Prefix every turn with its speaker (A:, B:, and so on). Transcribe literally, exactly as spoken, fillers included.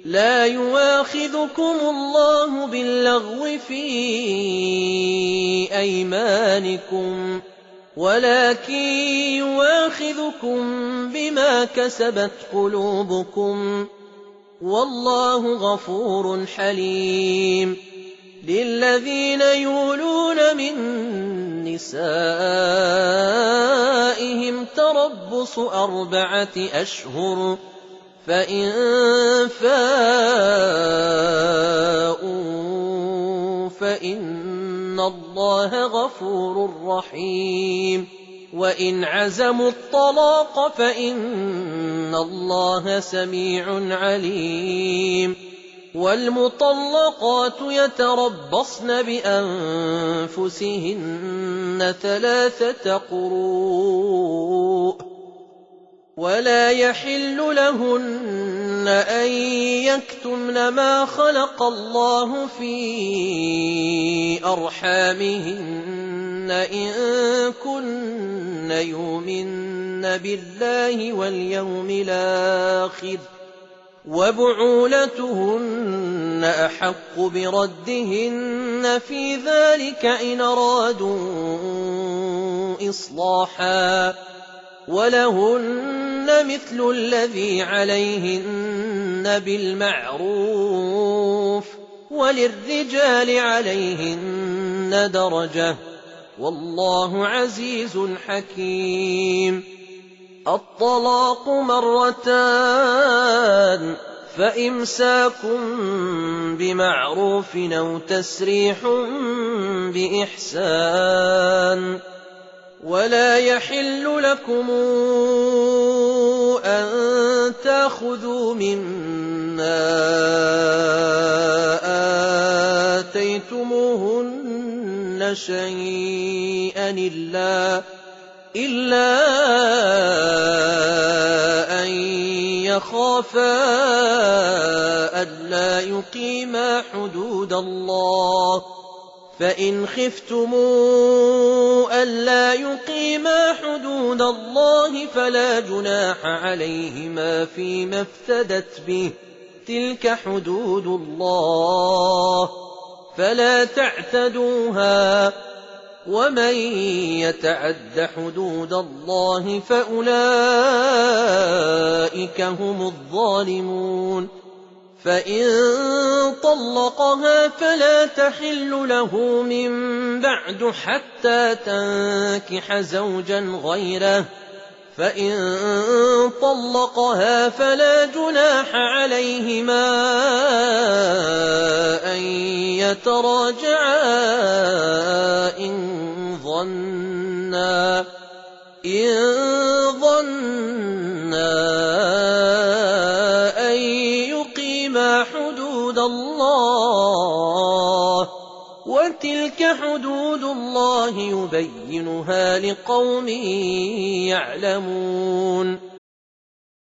A: لا يواخذكم الله باللغو في أيمانكم ولكن يواخذكم بما كسبت قلوبكم والله غفور حليم. للذين يولون من نسائهم تربص أربعة أشهر فإن فاءوا فإن الله غفور رحيم. وإن عزموا الطلاق فإن الله سميع عليم. والمطلقات يتربصن بأنفسهن ثلاثة قروء ولا يحل لهن أن يكتمن ما خلق الله في أرحامهن إن كن يؤمن بالله واليوم الآخر وبعولتهن أحق بردهن في ذلك إن أرادوا إصلاحا ولهن مثل الذي عليهن بالمعروف وللرجال عليهن درجة والله عزيز حكيم. الطلاق مرتان فإمساك بمعروف أو تسريح بإحسان. ولا يحل لكم أن تأخذوا مما آتيتموهن شيئا إلا إلا أن يخافا ألا يقيما حدود الله فإن خفتموا ألا يقيما حدود الله فلا جناح عليهما فيما افتدت به تلك حدود الله فلا تعتدوها ومن يتعد حدود الله فأولئك هم الظالمون. فإن طلقها فلا تحل له من بعد حتى تنكح زوجا غيره فإن طلقها فلا جناح عليهما أن يتراجعا إن ظنا إن ظنا أن يقيما حدود الله وتلك حدود الله يبينها لقوم يعلمون.